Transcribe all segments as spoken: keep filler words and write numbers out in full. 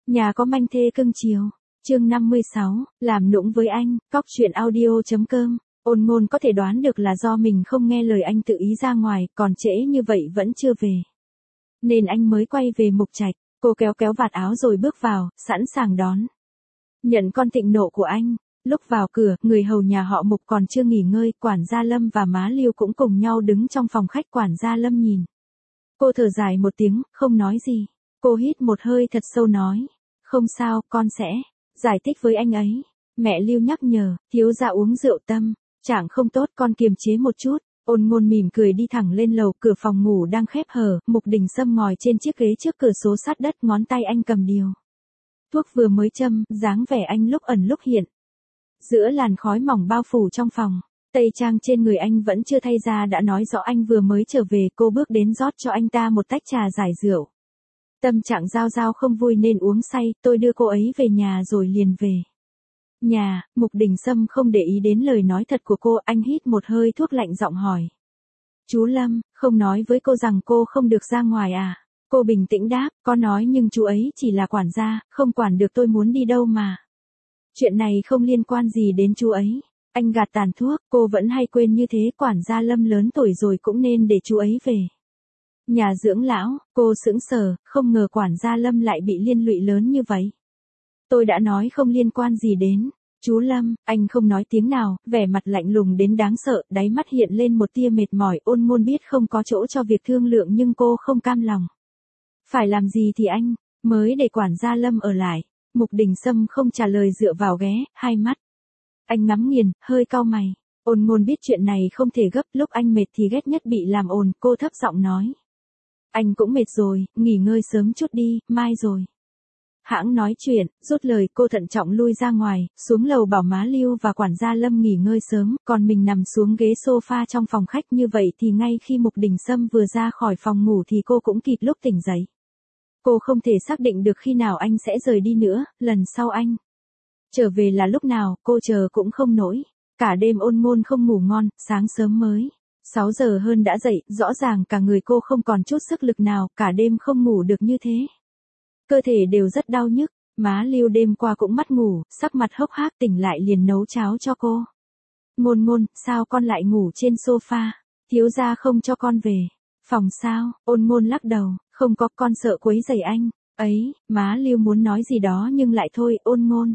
Nhà có manh thê cưng chiều. Chương năm mươi sáu, làm nũng với anh, cóc truyện audio.com. Ôn Ngôn có thể đoán được là do mình không nghe lời anh tự ý ra ngoài, còn trễ như vậy vẫn chưa về. Nên anh mới quay về Mục Trạch, cô kéo kéo vạt áo rồi bước vào, sẵn sàng đón. Nhận con thịnh nộ của anh, lúc vào cửa, người hầu nhà họ Mục còn chưa nghỉ ngơi, quản gia Lâm và má Liêu cũng cùng nhau đứng trong phòng khách. Quản gia Lâm nhìn. Cô thở dài một tiếng, không nói gì. Cô hít một hơi thật sâu nói. Không sao, con sẽ giải thích với anh ấy. Mẹ Liêu nhắc nhở, thiếu gia uống rượu tâm trạng không tốt, con kiềm chế một chút. Ôn Ngôn mỉm cười đi thẳng lên lầu. Cửa phòng ngủ đang khép hờ, Mục Đình Sâm ngồi trên chiếc ghế trước cửa sổ sát đất, ngón tay anh cầm điều thuốc vừa mới châm, dáng vẻ anh lúc ẩn lúc hiện. Giữa làn khói mỏng bao phủ trong phòng, tây trang trên người anh vẫn chưa thay ra đã nói rõ anh vừa mới trở về. Cô bước đến rót cho anh ta một tách trà giải rượu. Tâm trạng Giao Giao không vui nên uống say, tôi đưa cô ấy về nhà rồi liền về. Nhà, Mục Đình Sâm không để ý đến lời nói thật của cô, anh hít một hơi thuốc lạnh giọng hỏi. Chú Lâm, không nói với cô rằng cô không được ra ngoài à? Cô bình tĩnh đáp, có nói nhưng chú ấy chỉ là quản gia, không quản được tôi muốn đi đâu mà. Chuyện này không liên quan gì đến chú ấy. Anh gạt tàn thuốc, cô vẫn hay quên như thế. Quản gia Lâm lớn tuổi rồi cũng nên để chú ấy về nhà dưỡng lão. Cô sững sờ, không ngờ quản gia Lâm lại bị liên lụy lớn như vậy. Tôi đã nói không liên quan gì đến. Chú Lâm, anh không nói tiếng nào, vẻ mặt lạnh lùng đến đáng sợ, đáy mắt hiện lên một tia mệt mỏi. Ôn Ngôn biết không có chỗ cho việc thương lượng nhưng cô không cam lòng. Phải làm gì thì anh mới để quản gia Lâm ở lại. Mục Đình Sâm không trả lời, dựa vào ghé, hai mắt anh ngắm nghiền, hơi cau mày. Ôn Ngôn biết chuyện này không thể gấp, lúc anh mệt thì ghét nhất bị làm ồn. Cô thấp giọng nói. Anh cũng mệt rồi, nghỉ ngơi sớm chút đi, mai rồi hãng nói chuyện. Rút lời, cô thận trọng lui ra ngoài, xuống lầu bảo má Liêu và quản gia Lâm nghỉ ngơi sớm, còn mình nằm xuống ghế sofa trong phòng khách. Như vậy thì ngay khi Mục Đình Sâm vừa ra khỏi phòng ngủ thì cô cũng kịp lúc tỉnh dậy. Cô không thể xác định được khi nào anh sẽ rời đi nữa, lần sau anh trở về là lúc nào, cô chờ cũng không nổi. Cả đêm Ôn Ngôn không ngủ ngon, sáng sớm mới sáu giờ hơn đã dậy, rõ ràng cả người cô không còn chút sức lực nào, cả đêm không ngủ được như thế. Cơ thể đều rất đau nhức. Má Liêu đêm qua cũng mất ngủ, sắc mặt hốc hác, tỉnh lại liền nấu cháo cho cô. Ngôn Ngôn, sao con lại ngủ trên sofa? Thiếu gia không cho con về phòng sao? Ôn Ngôn lắc đầu, không có, con sợ quấy rầy anh. Ấy, má Liêu muốn nói gì đó nhưng lại thôi. Ôn Ngôn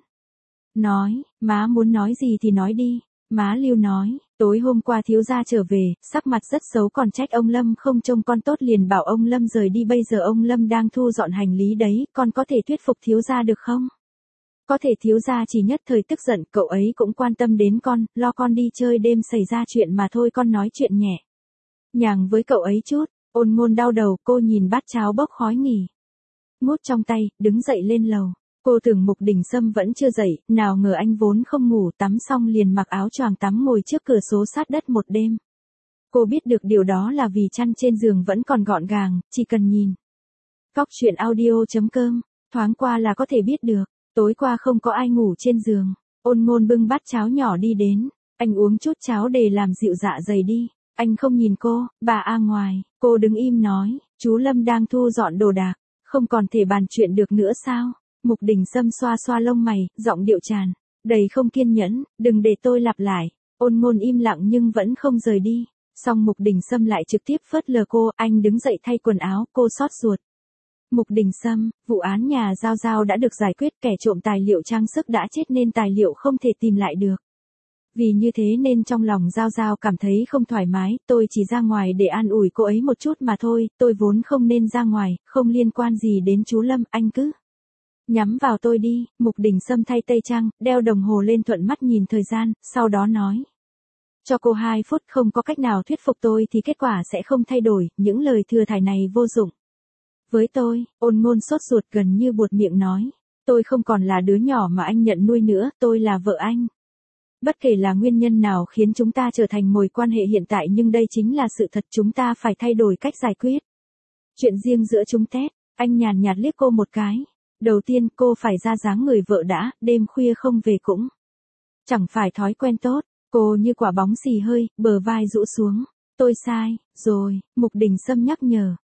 nói, má muốn nói gì thì nói đi. Má Liêu nói, tối hôm qua thiếu gia trở về, sắc mặt rất xấu, còn trách ông Lâm không trông con tốt, liền bảo ông Lâm rời đi. Bây giờ ông Lâm đang thu dọn hành lý đấy, con có thể thuyết phục thiếu gia được không? Có thể, thiếu gia chỉ nhất thời tức giận, cậu ấy cũng quan tâm đến con, lo con đi chơi đêm xảy ra chuyện mà thôi. Con nói chuyện nhẹ nhàng với cậu ấy chút. Ôn Ngôn đau đầu, cô nhìn bát cháo bốc khói nghỉ ngút trong tay, đứng dậy lên lầu. Cô tưởng Mục Đình Sâm vẫn chưa dậy, nào ngờ anh vốn không ngủ, tắm xong liền mặc áo choàng tắm ngồi trước cửa sổ sát đất một đêm. Cô biết được điều đó là vì chăn trên giường vẫn còn gọn gàng, chỉ cần nhìn cóc truyện audio.com, thoáng qua là có thể biết được. Tối qua không có ai ngủ trên giường. Ôn Ngôn bưng bát cháo nhỏ đi đến. Anh uống chút cháo để làm dịu dạ dày đi. Anh không nhìn cô, bà A ngoài. Cô đứng im nói, chú Lâm đang thu dọn đồ đạc, không còn thể bàn chuyện được nữa sao? Mục Đình Sâm xoa xoa lông mày, giọng điệu tràn đầy không kiên nhẫn, đừng để tôi lặp lại. Ôn Ngôn im lặng nhưng vẫn không rời đi. Xong Mục Đình Sâm lại trực tiếp phớt lờ cô, anh đứng dậy thay quần áo, cô xót ruột. Mục Đình Sâm, vụ án nhà Giao Giao đã được giải quyết, kẻ trộm tài liệu trang sức đã chết nên tài liệu không thể tìm lại được. Vì như thế nên trong lòng Giao Giao cảm thấy không thoải mái, tôi chỉ ra ngoài để an ủi cô ấy một chút mà thôi, tôi vốn không nên ra ngoài, không liên quan gì đến chú Lâm, anh cứ nhắm vào tôi đi. Mục Đình Sâm thay tây trang, đeo đồng hồ lên, thuận mắt nhìn thời gian, sau đó nói. Cho cô hai phút, không có cách nào thuyết phục tôi thì kết quả sẽ không thay đổi, những lời thừa thải này vô dụng với tôi. Ôn Ngôn sốt ruột, gần như buột miệng nói. Tôi không còn là đứa nhỏ mà anh nhận nuôi nữa, tôi là vợ anh. Bất kể là nguyên nhân nào khiến chúng ta trở thành mối quan hệ hiện tại, nhưng đây chính là sự thật, chúng ta phải thay đổi cách giải quyết chuyện riêng giữa chúng tét. Anh nhàn nhạt liếc cô một cái. Đầu tiên cô phải ra dáng người vợ đã, đêm khuya không về cũng chẳng phải thói quen tốt. Cô như quả bóng xì hơi, bờ vai rũ xuống. Tôi sai rồi, Mục Đình Sâm nhắc nhở.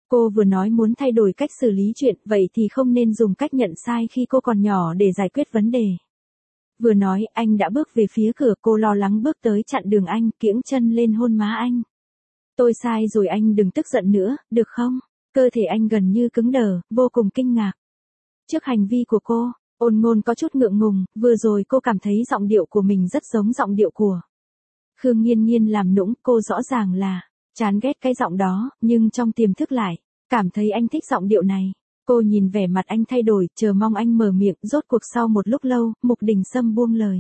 Cô vừa nói muốn thay đổi cách xử lý chuyện, vậy thì không nên dùng cách nhận sai khi cô còn nhỏ để giải quyết vấn đề. Vừa nói, anh đã bước về phía cửa, cô lo lắng bước tới chặn đường anh, kiễng chân lên hôn má anh. Tôi sai rồi, anh đừng tức giận nữa, được không? Cơ thể anh gần như cứng đờ, vô cùng kinh ngạc. Trước hành vi của cô, Ôn Ngôn có chút ngượng ngùng, vừa rồi cô cảm thấy giọng điệu của mình rất giống giọng điệu của Khương Nghiên Nghiên làm nũng, cô rõ ràng là chán ghét cái giọng đó, nhưng trong tiềm thức lại cảm thấy anh thích giọng điệu này. Cô nhìn vẻ mặt anh thay đổi, chờ mong anh mở miệng, rốt cuộc sau một lúc lâu, Mục Đình Sâm buông lời.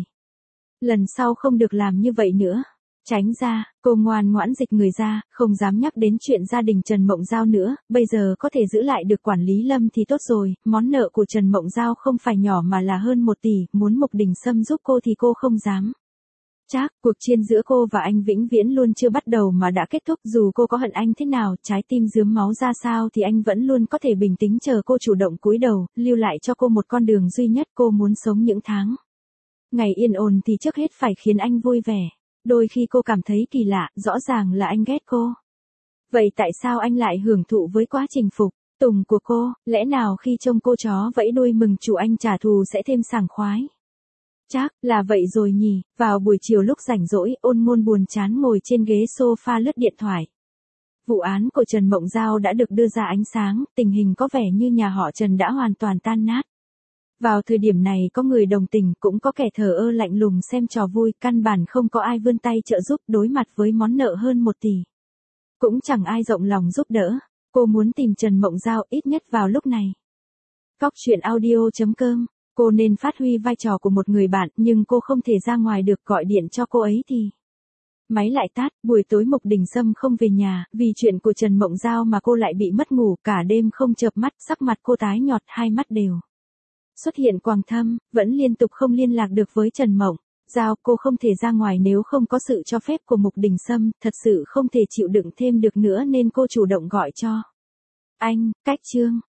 Lần sau không được làm như vậy nữa. Tránh ra, cô ngoan ngoãn dịch người ra, không dám nhắc đến chuyện gia đình Trần Mộng Giao nữa, bây giờ có thể giữ lại được quản lý Lâm thì tốt rồi, món nợ của Trần Mộng Giao không phải nhỏ mà là hơn một tỷ, muốn Mục Đình Sâm giúp cô thì cô không dám. Chắc, cuộc chiến giữa cô và anh vĩnh viễn luôn chưa bắt đầu mà đã kết thúc, dù cô có hận anh thế nào, trái tim rướm máu ra sao thì anh vẫn luôn có thể bình tĩnh chờ cô chủ động cúi đầu, lưu lại cho cô một con đường duy nhất cô muốn sống những tháng ngày yên ổn thì trước hết phải khiến anh vui vẻ. Đôi khi cô cảm thấy kỳ lạ, rõ ràng là anh ghét cô. Vậy tại sao anh lại hưởng thụ với quá trình phục tùng của cô, lẽ nào khi trông cô chó vẫy đuôi mừng chủ anh trả thù sẽ thêm sảng khoái? Chắc là vậy rồi nhỉ. Vào buổi chiều lúc rảnh rỗi, Ôn Ngôn buồn chán ngồi trên ghế sofa lướt điện thoại. Vụ án của Trần Mộng Giao đã được đưa ra ánh sáng, tình hình có vẻ như nhà họ Trần đã hoàn toàn tan nát. Vào thời điểm này có người đồng tình, cũng có kẻ thờ ơ lạnh lùng xem trò vui, căn bản không có ai vươn tay trợ giúp đối mặt với món nợ hơn một tỷ. Cũng chẳng ai rộng lòng giúp đỡ. Cô muốn tìm Trần Mộng Giao ít nhất vào lúc này. Cóc truyện audio chấm com. Cô nên phát huy vai trò của một người bạn, nhưng cô không thể ra ngoài được, gọi điện cho cô ấy thì máy lại tắt. Buổi tối Mục Đình Sâm không về nhà, vì chuyện của Trần Mộng Giao mà cô lại bị mất ngủ, cả đêm không chợp mắt, sắc mặt cô tái nhọt, hai mắt đều xuất hiện quầng thâm, vẫn liên tục không liên lạc được với Trần Mộng Giao. Cô không thể ra ngoài nếu không có sự cho phép của Mục Đình Sâm, thật sự không thể chịu đựng thêm được nữa nên cô chủ động gọi cho anh. Cách chương